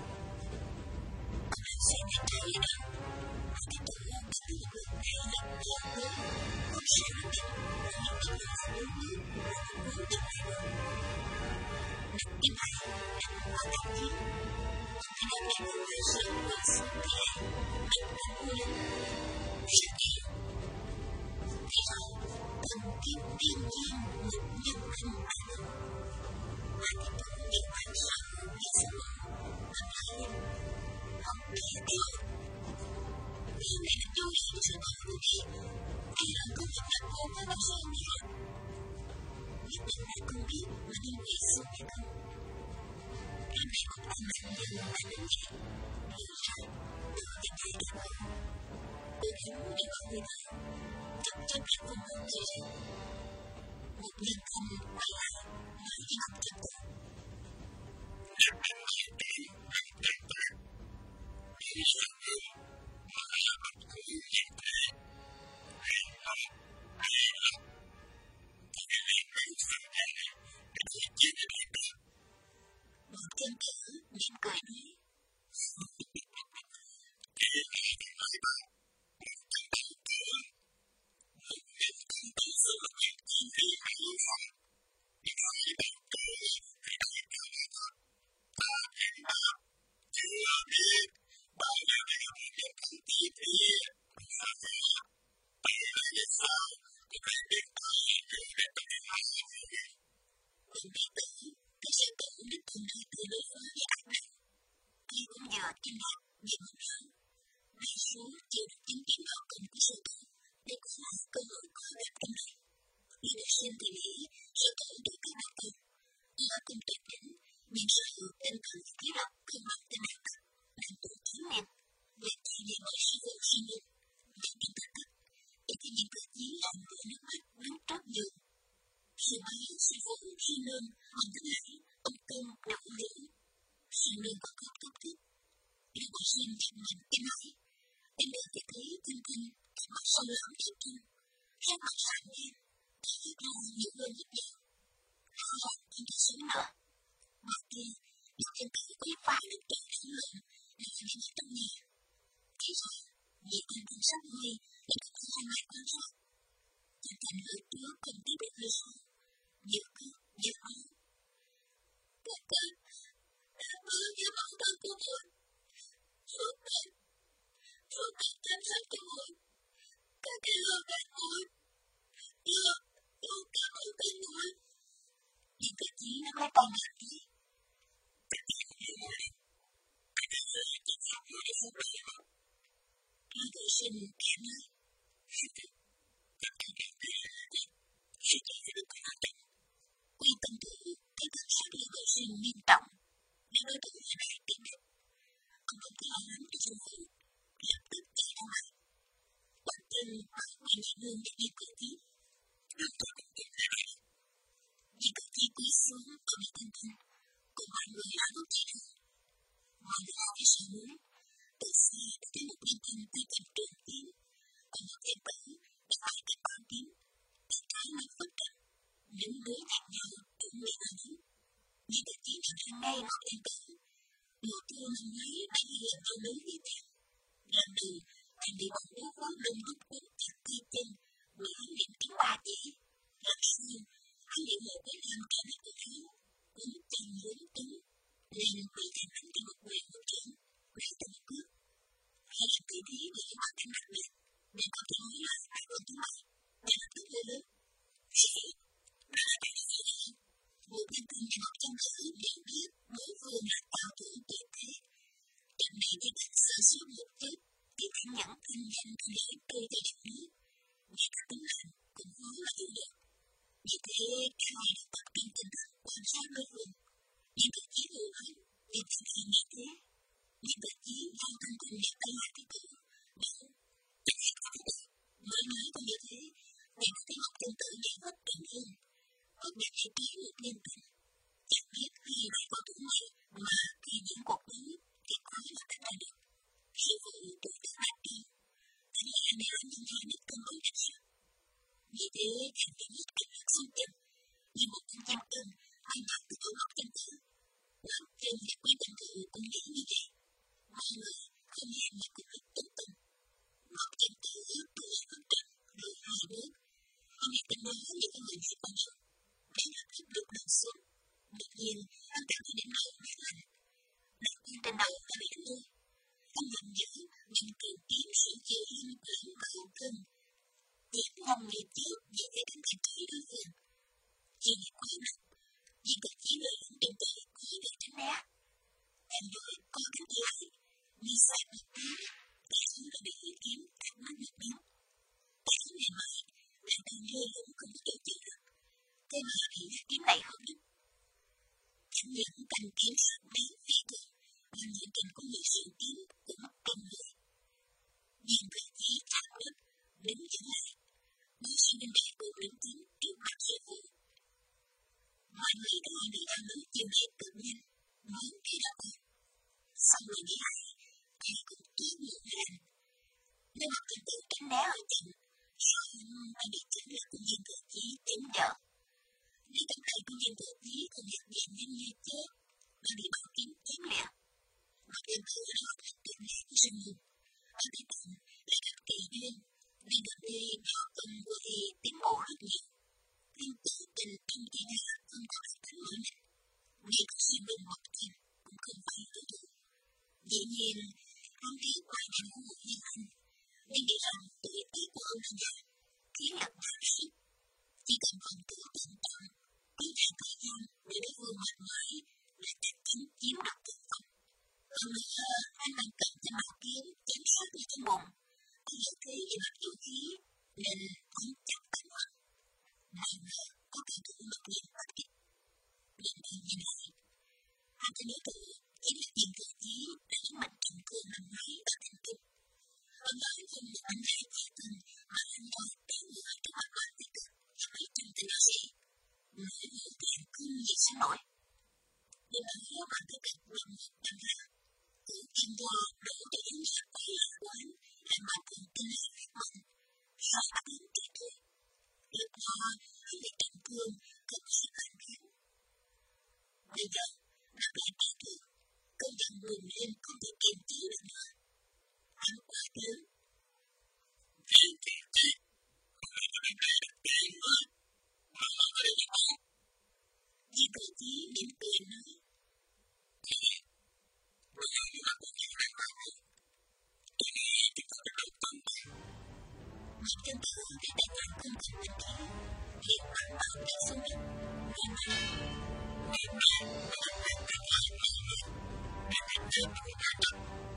Ông sẽ nhận ra ở đây, và tiếp tục hôn đến những người này là nhiều hơn. Ông sẽ quyết định là những tình huống phụ nữ là tình huống tương lai hơn. Đặc điểm này là một quá đặc chiến. Khi đang đẹp với sự và sự thể, mình đã vui lên. Rất nhiều. Thì rồi, thần kim thiên nhiên một nhân hình đã được. Và tiếp tục những bản sở như sự âm lại. Không kia điều. Điều này là vô hình sự thật của đi. Thì là có một đặc hôn với bác sĩ như vậy. Nhất định là không biết mà nên vì sự hay không. Em này cũng không mạnh như là đến vậy. Hiểu ra, từ những cái đặc hôn. Tôi đến những người này. Chắc chắn là không hơn gì rồi. Một nhân thân quay lại nói đi học chân tử. Em em hiểu đi, em chân tử. Vì sao hơn, mà là bất cứ hiện thế. Hay là, thì cái này mình phải hay là, cái gì chỉ là đi được. Một chân tử mỉm cười nói. Thì là cái nói bà, một chân tử cười. Một nhân thân tử sự là việc chỉ thì hay lưu phòng. Nhưng mà hãy bảo cười, hãy nói cả là thật. Ta em bà, chưa biết, bao giờ đây là một nhân thân tí thiệt. Là vậy, đây là vì sao, tôi phải biết ai rồi để tôi đi hỏi rồi. Ông biết tử, tôi sẽ tự đích thân đi từ nơi phá với ác này. Tôi cũng giờ kinh ngạc, vì muốn nói. Vì số chưa được chứng kiến hậu cần của sự tử, đây cũng là cơ hội có đẹp trong này. Khi được sinh thì nghĩ, sự tử được các đặc tử. Là cùng tuyệt đỉnh, nhưng sở hữu tinh thần khí độc không bằng tên nạn tật, đang tự chiến niệm. Về chỉ vì mọi sự vô sinh linh, về tinh thần tật, để cho những cử chỉ làm với nước mắt đứng trước giường. Sự bái, sự vốn, sự nương, ông Thánh Hải, ông Công, Đậu Liễu. Sự nương có cốt tốt thức. Điều bộ sinh nhận mình kinh hãi. Em được chỉ thấy tinh tinh, cái mặt sâu lắm yêu thương. Sắc mặt sáng đen, thấy ra nhiều hơn rất nhiều. Họ không thể sống nở. Mà kia, những chân tử có phải được trở đến lần là những người trong nhà. Thì rồi, vì tinh tinh sắp nguy, để có thể hai ngày quan sát. Chân thành hơi trước không tiếp được hơi sau. Nhiều cướp, nhiều máu. Các cỡ, mưa như máu thân của tôi. Ruột bệnh chăm sóc cho tôi. Các cái lừa gạt tôi. Tôi cảm ơn tên tôi. Nhưng cử chỉ nó mới tay ngạc đi. Các chị không hiểu mùi. Các cái lừa chỉ học mùi để phục lợi mà. Lừa tự sinh kẻ nói. Các cái kẻ kẻ kẻ sẽ chỉ được có hoạt động. Quy tâm tử thấy thật sự lừa tự sinh nghiêm trọng. Nếu đối tượng là đại tiến địch. Ông không có lo lắng cho sự vụ. Lập tức chạy ra ngoài. Bản thân hỏi người nhà nương để đi cử tiếp. Nương tôi cũng tìm ra đây. Vì cử chi quý xuống có bị tinh tinh. Cùng mọi người ở lúc chạy đường. Mọi người hỏi cái sự muốn. Từ xa đã thấy một nhân thân tuy tình trường tiến. Còn một em tử đã phải cách quan tiến. Từ trái mặt phất trần. Những đứa nhạc nhau cũng bị ở dưới. Vì cử chi nhận ra ngay một em tử. Mùa trưa năm ấy đã ghi nhận vào lớn như thế. Lần đầu, anh bị bọn bố vó đông đúc cuốn chặt tay chân, mà hắn niệm tiếng ba chỉ. Lần sau, hắn niệm một cái làm cả mấy cô thiếu, cũng chân muốn túng, nên bị thành hắn cho một người một trưởng, để tầm cướp. Hai lần tự ý để hoàn thành đặc biệt, để có thể nói lại hai con thứ bảy, để lập tức lên lớp. Sĩ, đó là cái gì vậy? Một nhân thân đại học trong khởi nhận biết bố vương là cao thủ tuyệt thế. Trận này đi đánh sơ suốt một chút, thì phải nhẫn kinh doanh thì lưỡi trôi cho điểm nước. Vì các tấm hành cũng khó mà hiểu được. Vì thế, cả hai đã tập trung tinh thần quan sát đối phương. Nhưng cử chỉ hữu hứng, vì tình hình như thế. Nhưng cử chỉ vô thân cùng nhận tay lại cái cử. Đúng, chẳng hề có được. Mới nói có như thế, để có thể học chân tử giải hết tình hơn. Hoặc để chỉ ký một liên tình. Chẳng biết khi lại có thủ này mà khi đi xa một tiếng, tại chúng đã bị lưỡi kiếm cắt mất một miếng. Tại chúng ngày mai, bạn đang lơ lửng không có tổ chức được, thế mà bị lưỡi kiếm này không đứt. Chẳng những cành kiếm sắc bén phi thường, mà những cành của người sự kiếm cũng kinh người. Viên vị trí thẳng đất, đứng dừng lại, bố sĩ bên đại cùng đứng tiếng trước mặt sư phụ. Mọi người đôi bị ăn nước chiều hết cực nhanh, muốn đi đâu. Xong rồi nghĩ lại, ai cũng tuyết ngưỡng hành. Nếu mà tình tự tránh né ở chừng, sao anh bị chính là công viên tự chí tính đỡ. Nếu trong tay công viên tự chí không nhận diện nhanh như chết, mà bị bảo kiếm chém lẹo. Mà đêm thử nó thật tuyệt lẽ của sinh mục. Ở bên tận lại gặp kỳ duyên, vì gần đây họ từng vừa đi tiến bộ rất nhiều. Nhưng tự tình trong kỳ ra không có đặc tính mới nè. Ngay cả xuyên bình một tình cũng không phải đối thủ. Dĩ nhiên, hắn biết ngoài đàn hữu như anh, nhưng nghĩ rằng tuổi tác của ông đang già, khiến lập đạo sĩ. Chỉ cần phần tử tận trọng, cứ dành thời gian để đối phương mệt mỏi, là chắc chắn chiếm được thượng phong. Hơn nữa, anh đang cần cho bảo kiếm chém sát như trong bụng, có lợi thế về mặt vũ khí, nên hắn chắc cánh hơn. Nào ngờ có kỳ thủ mặc nhiên phát kích. Lần đầu nhìn lại, hắn có nhớ tự chính là viên tự chí đã lấy mạnh trọng cường năm ngoái ở thành kinh. Ông nói không được anh hai chỉ từng mà anh đòi kéo người ở trước mặt đoàn tích cực và mấy trăm tên đạo sĩ. Người người tiền cưng gì xin nổi. Nhưng mà nếu đoàn tích cực bằng một đâm ra, tự kim qua đổ để đến nhà quay lại quán là mà cùng tin hay việc mừng, sao áp ứng trẻ tuổi. Lúc đó, hắn bị trọng thương, cực sự phản kháng. Bây giờ, gặp lại kẻ thù, cơn giận bùng lên không thể kiềm chế được nữa. Hắn quát lớn. Viên tự chí, hôm nay tôi đến đây được tiền người, mà họ ở đây như thế. Viên tự chí mỉm cười nói. Thì, bây giờ như là cũng nhiều đang bảo rồi. Tôi nghĩ chúng ta bắt đầu tấn công. Một chân tử đã nhận công trình bình khí, hiện bắn bảo tay xuống đất, vì mà ngày mai nó là việc càng lại nhiều người, để thành viên của nhà đất.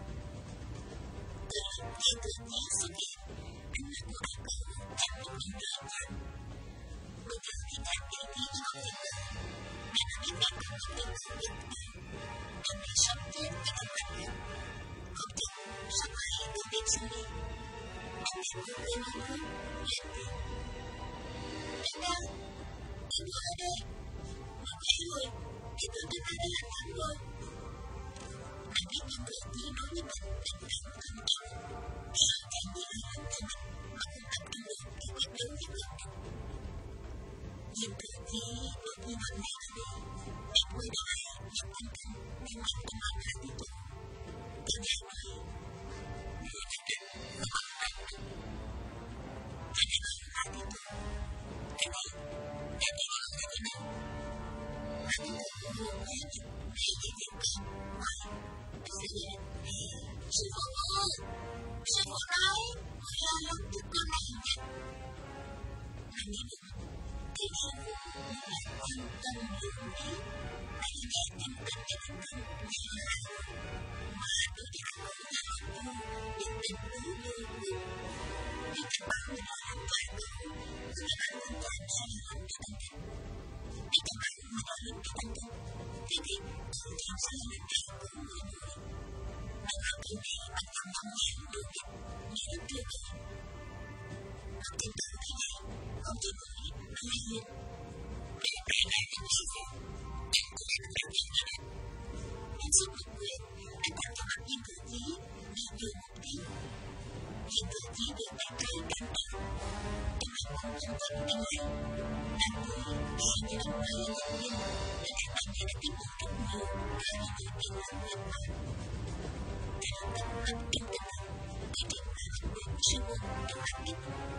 Từ lúc viên tự chí xuất hiện, ánh mắt của các cậu chẳng một nhìn rõ ràng. Bây giờ thì các viên khí không thể ngờ, để nó biết bạn của một viên tự nhiên này, ông đã sống chết với các bạn nhất. Không chừng, sắp hãy được biết xử lý. Anh đã bước lên một bước, lên tiếng. Anh đâu? Anh ở đây. Một ngày rồi, thì tôi đã đi làm thắng rồi. Anh biết những người chỉ nói với mình tình cảm thân trọng. Sao chẳng như là hắn thân mà không tập trung được cái quyết đấu với mình. Nhưng tự chí một như vậy này ở đây, em mới đã nhập anh thân nên nhận tâm anh hãy tiếp tục. Tôi nghe nói, người nhất định là bạn anh. Anh hãy nói hãy tiếp tục. Em ơi, em đi vào lòng thế nào? Anh buồn nghe những ngày về việc cơ. Sư phụ ơi, sư phụ nói, người lo lắng cho con này nhé. Anh nghĩ được, thì sư phụ là chân tâm dưỡng ý. Anh nghe chân tâm cho bản thân như là mà đối với anh cũng là học tu, nhất định cứ như người. Nhưng các bạn người đó không phải đâu, tức là bạn hoàn toàn suy hướng cho bản thân. Để các bạn người đó hướng cho bản thân, thì việc không theo suy hướng nào của người người. Bạn học kiểu này bạn càng mong hiểu được như lúc trước rồi. Học tin tưởng thế này, không chỉ nói mà là nhìn. Để bài này không sư phụ, em cũng phải làm gì như thế. Em giúp một người, anh đặt cho mặt viên tự chí, như vừa một tiếng. Viên tự chí được bạn trai cắn đầu. Em học không tâm tâm bên này. Anh thấy khi như năm nay nhân viên, nên các bạn này đã tiến bộ rất nhiều, cả những người tiền lắm việc mà. Để học tập mặt trong tinh thần, để triển khai học được sư môn trong học kích.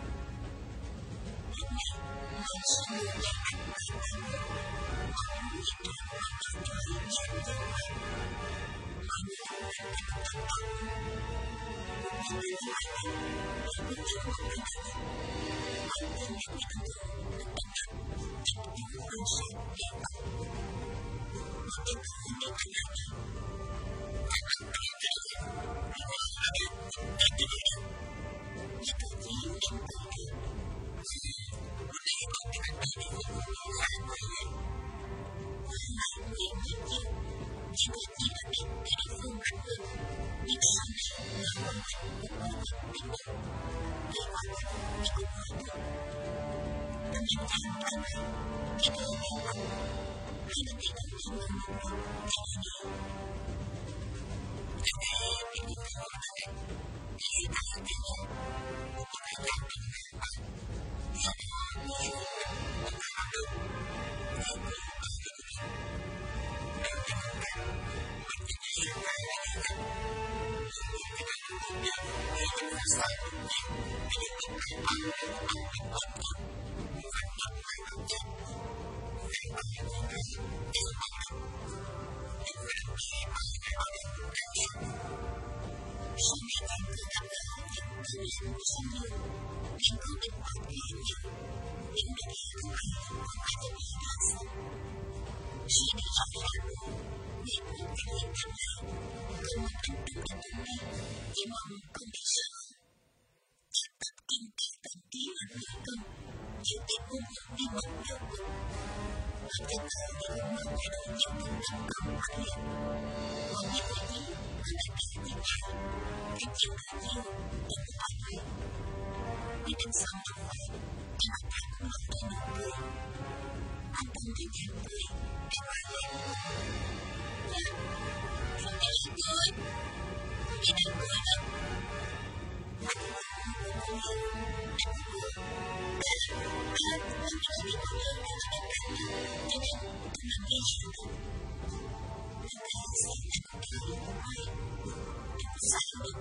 Lúc này, người sư môn lại ăn bài ăn ngủ. Họ muốn nhiệt trạng và bạn trai dành vô ngoài. Mọi người đang ăn tập tập. Một người như vậy, để bước đến một cái này. Mọi người nhắc nhở thường được tập tập, tập yếu phương sát để tập. Một tên thử đi thành lại. Các bạn có thể Như tự nhiên em tự nhiên. Hôm nay con đi ăn đi với mọi người là mọi người. Lại nguyện nhiều nhiều. Chỉ một chỉ là biết để địa phương mạnh hơn. Nhưng sau này là hoàn thành một mối quan tình được. Để hoàn thành thì cũng nói được. Tâm hình dạng cả này, khi tôi nghe lòng, hay là để tâm hình của mình thì là nhiều. Cái này bị yêu thương ở đây. Thì ta là cái gì? Một cái làm mình làm bạn. Sau đó nhiều một cái làm được. Nhiều người ở đây đi. Nếu cái làm bạn, mình phải đi yêu ai là như vậy. Nhiều cái làm được nhiều, nhiều cái làm sai được nhiều. Thì những cái làm bạn là một cái làm bạn tốt. Phải nhận phải làm tốt. Để mà những người yêu bạn được. Những người khi mà những người ở đây càng nhiều. Sau này em cứ gặp gỡ những thứ làm của sinh viên. Em có định học khá nhiều. Những định hiểu thứ này không phải là ý đơn giản. Khi đi học ra việc của các hiện thành nào cần một anh tự anh tự đi chỉ mong không bị sợ. Chắc tập kinh tế tận ký ở người công nhiều tiền hôn hôn đi một nhiều cuộc. Và cái thơ thì cũng mong thay đổi nhiều tình cảm không phát hiện. Còn những người gì mà lại kể với nhau cái chiều cả nhiều cũng phải hay. Đi đến sau trong vậy thì mặt ta cũng nở tới nụ cười. Anh tâm thì nhàng cười để mà lên. Dạ, không thể làm cười. Đi đến cười đâu. Anh cũng không hiểu. Anh cũng cười. Hôm nay đi có lời để mà đánh đánh nhau. Cho nên tôi làm gì sao đâu. Anh thấy gì anh cũng kêu đi một quay. Anh cũng sao được.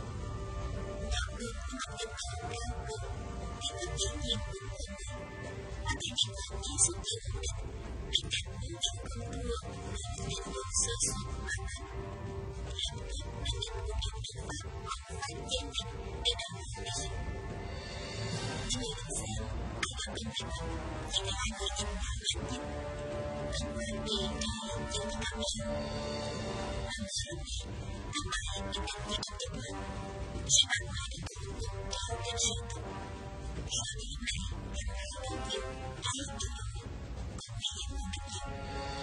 Đọc được nhưng mà em không cao được. Thì tất nhiên nhiên cũng không được. Anh thấy em làm gì suốt đời không được. Anh càng muốn em không thua. Nên em luôn sơ suất mà anh. Làm tốt nên em cũng dùng biện pháp hoặc phải gian nhập để đảm bảo đi. Anh nghĩ được xem. Khi gặp bên cạnh anh, chỉ là hai người em nói mạnh nhất. Anh quên đi đi những cái cảm xúc. Anh sợ đi, anh phải em em phải tập tập lên. Sẽ bạn nói đến từ lúc đó em sợ tập. Sợ đi này, em nói được nhiều, thấy được rồi. Còn nghĩ em không được nhiều.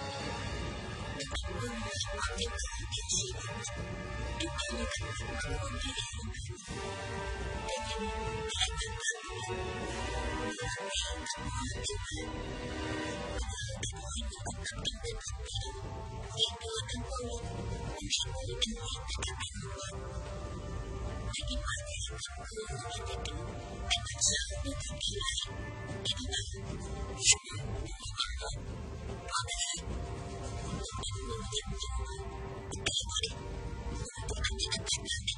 Đừng anh quên là hoặc em có điều gì làm mất. Đừng bao nhiêu cách mà không như em không làm mất. Thế nhưng, lại nhận thức được. Như là em không có điều này. Bây giờ em hỏi một ông tập trung bên không đi đâu. Vì em đưa đến vô luôn. Em sẽ muốn anh hỏi tất cả các người quen. Hãy đi hỏi về em không hứa của em về trước. Anh thật sợ nếu không đi lại. Em đi nào. Xong rồi, em đi hỏi rồi. Có thể. Em luôn tìm nhiều người. Em đi hỏi đi. Tụi anh đi đặt cách nào đi.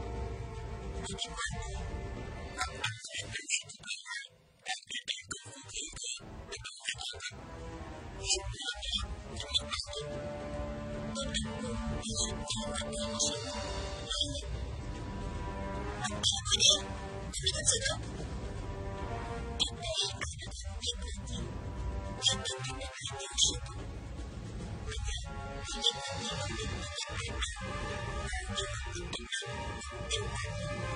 Em đi hỏi rồi. Anh sẽ đến đây cho tôi hỏi. Em đi đến cùng không hiểu thôi. Em đâu phải nói thật. Em nói đi. Em nói bảo đi. Tôi anh luôn. Em giúp cho anh đi một số. Nói đi. Anh đi hỏi đi. Em đi đến sự đâu. Em đây ai đã thành việc là gì. Em đã thành được hai điều sự tốt. Bây giờ, hãy nhìn vào những vấn đề mà em đang làm. Những vấn đề tình hình, tình cảm.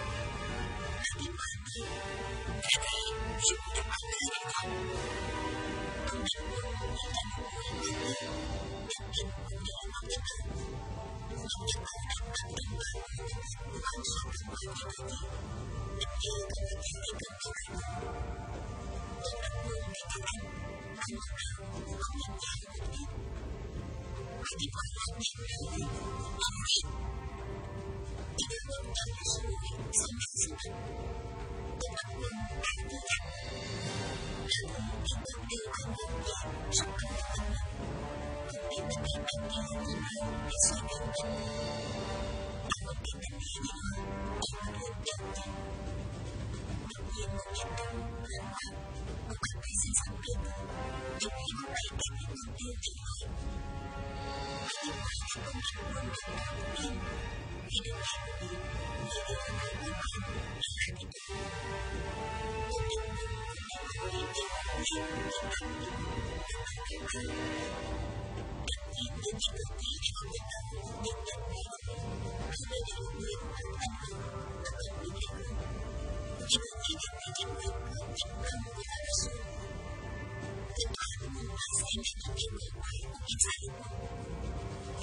Là biết bao nhiêu. Cái này, dù đã bao nhiêu hay không. Không biết luôn như là một người mà người. Nhất định cũng nhỏ nó nhất hơn. Không nhất không đặt bằng tình bạn. Không sợ không hỏi về cái gì. Ít như không có gì để cần cho anh. Tôi đặt luôn để cho anh. Anh lúc nào không nhận ra một ít. Hãy đi qua lại nhiều lời. Làm việc. Chỉ được một tâm sự sống sự thật. Tôi đặt luôn ai như vậy. Là tôi em không đều không được gì. Sắp không được anh được. Không biết tất cả anh đi như nào để suy nghĩ mình. Anh không biết anh đi như nào. Em không được nhận nhận. Đột nhiên một em tâm lần vào. Một cách phải sinh sống được. Điều này lúc này em biết mục tiêu tự hỏi. Hãy đi hỏi em không đặt luôn được cả một bên. Vì được em biết người yêu anh ấy quan trọng là hai cái từ. Một điều luôn không để hỏi em về một người nhưng anh biết là hai cái từ. Tất nhiên với những người tí em không biết đâu nhưng nhận thấy không. Khi bây giờ người của anh hùng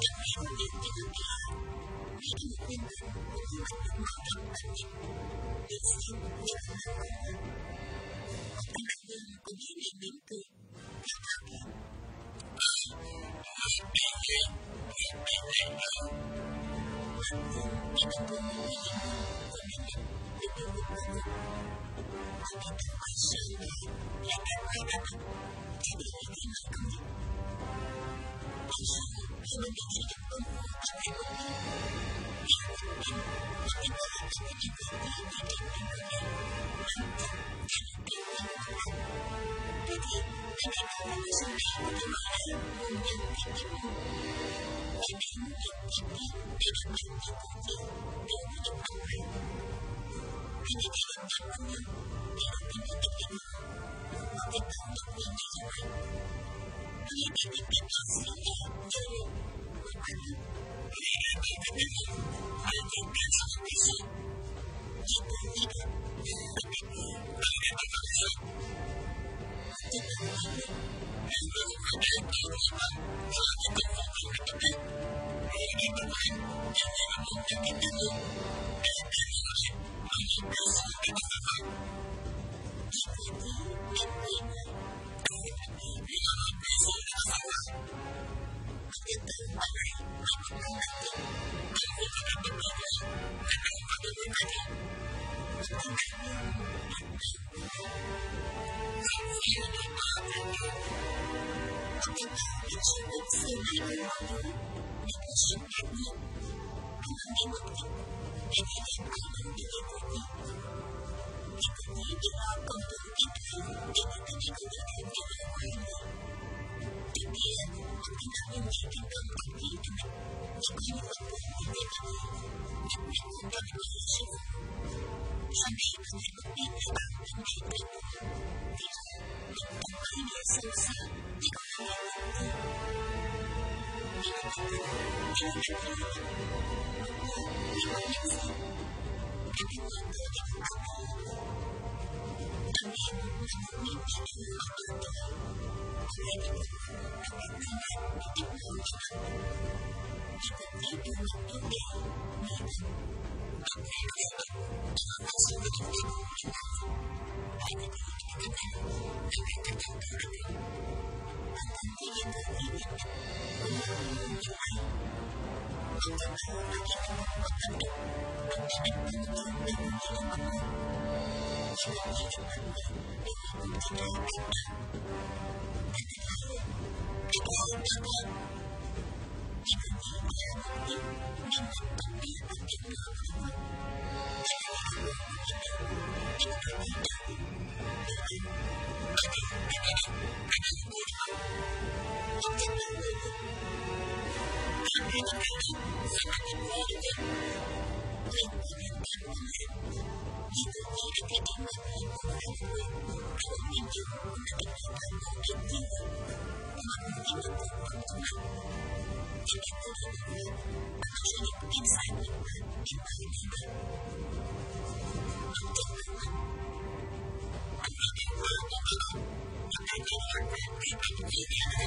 Trong khi không biết những thứ kia, ngay cả một nhân vật cũng không bắt được mọi cảm ẩn nhịp. Vì xem như không là mọi người. Anh nạn nhân cũng hiển nhiên mỉm cười, theo thảo kèm. Hoàng Vương bị đồng quân nguy hiểm và năng lực được điều một cơ hội. Còn đi từ ngoài sơn ra lại càng quay ra mặt, chỉ bị ý kiến lại công việc. Tại sao khi mình bị sử dụng công phu có thể một người? Vì một mình hoặc em có hành động với những người như nhà trên những người này, nắm chắc hay là điều gì của anh. Thế thì, anh hãy bảo là người sau này có thể gọi là nguồn nhân thiết tiếp môn. Để đến những chi tiết để đảm nhận những công việc đối với những con người. Khi để thể hiện những con nhân, thì anh tìm được tình hình hoặc việc không được quyền như thế này. Khi để tìm được những gì là chơi lộn của con nhân. Khi để tìm được những gì hay những cái gì bị gì. Chỉ có ý định được định nghĩa để tìm được những gì. Tức là nói được. Hãy luôn phải để tìm được những và những công việc của tập thể. Hãy để tập thể để người làm một những cái tiếng luôn. Để tìm được lại là những cái gì để tập thể phải. Chỉ có tí đến người người. Đối với người vì là những cái gì để tập thể phải. Tiếp tới mọi người là một người làm việc. Để người ta tập được người người. Hãy để mọi người người người thiện. Một người nạn nhân đặt mình. Hãy vì là người ta thành công. Tất cả những sự ước xưa này của mọi người đều là sự ngạc nhiên. Anh không để một việc để thể hiện ai cũng như cái của nhé. Cái của nhé bị lo công tưởng tiếp theo để người ta đi của những chuyện như là ngoài người. Trước kia, một cái nạn nhân chỉ kinh công tập khí cho mình, nhưng có những vật của những việc của người, nhất nhất không cho mình người sư phụ. Sau này có thể mất đi người bạn thân này tuyệt vời. Vì vậy, mình không có ý nghĩa sâu xa để có thể làm được gì. Vì vậy, anh là một người một người vì mọi những gì. Anh là người tôi để không có một người. Anh em là một niềm tin thương ở tuổi tuổi. Anh là những người anh đã may mắn để tiếp nối cho anh. Vì cuộc viết đưa mình yêu đề, người thân. Anh là người thân. Anh là sự việc của mình như nào. Hãy để tôi cho các anh. Hãy để tất cả các anh. Anh thân với những người ý nhận được. Cũng là như ai. Anh thân là một cái tâm hồn của tâm được. Anh đã đặt thân thương đến những người làm mọi người. Nhưng mà nghĩ đến mọi người để họ cũng thích ra cảnh đạo. Anh đã nói luôn. Cái đó không đáng hơn. Vì người nghĩ là một điều nên mình tâm lý và tiếng ngờ của mình. Anh đã nói luôn một cái điều để một cái nghĩ đạo. Điều này, cái này, cái này, cái này không biết không. Không chắc là người luôn. Anh nghe những cái này và anh nhận ra được rằng mình có những cảm của mình. Vì tôi nghĩ là cái tiếng mà mình không phải là người. Cái ổn định nhiều là cái điều mà mình được nhiều. Mà mình nghĩ là tôi không có mặt. Thì mình tôi là một người mà nó sẽ được tin giải nhiều hơn đến thời này mà. Ông chắc là mặt. Anh là điều mà tôi biết không. Anh là điều mà tôi biết không. Vì thế là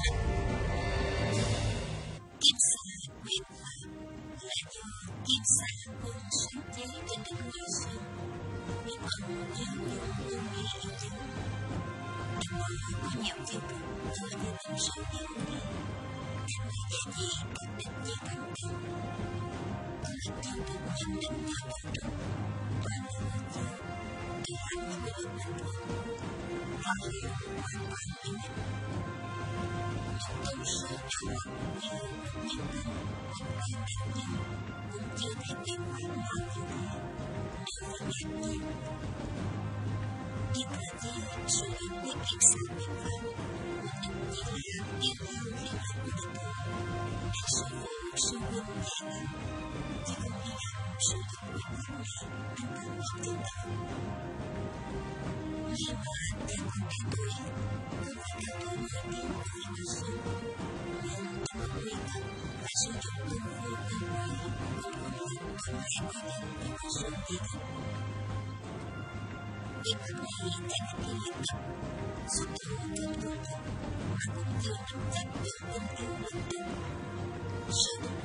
kim sa huyền thoại là do kim sa quân sáng chế trên đất người xưa. Nhưng ông nhớ nhung hương vị yêu dấu. Trong đó có nhiều chữ vừa như mình sống yêu đi. Anh là giá trị các định như thành công. Có mặt trong được nhận định vào đầu trống. Toàn là một chữ. Thì anh là một lực mạnh thường. Họ hiểu hoàn toàn như mình. Trong số đạo như nhân thân hoặc là nạn nhân cũng chưa thể tìm khoảng mọi thứ này đều là ngạc nhiên. Nhưng là vì sử dụng những kiểm soát biện pháp mục đích chỉ là yêu cầu khi bạn của địch thủ để sử dụng sự quân nhẹ nhàng chứ không nghĩ rằng sử dụng biện pháp này anh cần một tương tự. Nhưng mà theo con trẻ tuổi không phải cao thủ nổi tiếng của những người xưa. Nhưng có một nguyên tắc là sử dụng công phu bên ngoài không có một bằng lẽ quy định với một số quy định. Nguyên tắc này tại các khi luyện tập, xuất thủ trong công thức mà cũng chưa nắm chắc được công phu luận định. Sau đó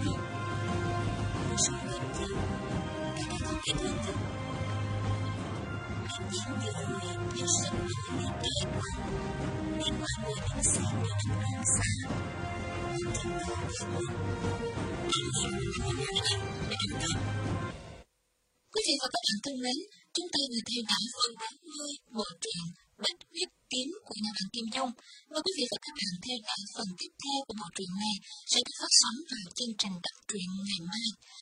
này. Một số người chứ, các bạn không thể thương thức. Những điều người như sân người kể qua, nên mọi người đứng xem như đứng gần xa. Nhưng thật đó là một. Anh em muốn nói anh để anh tâm. Quý vị và các bạn thân mến, chúng ta vừa theo dõi phần 40 bộ truyện Bách Huyết Kiếm của nhà văn Kim Dung. Và quý vị và các bạn theo dõi phần tiếp theo của bộ truyện này sẽ được phát sóng vào chương trình đọc truyện ngày mai.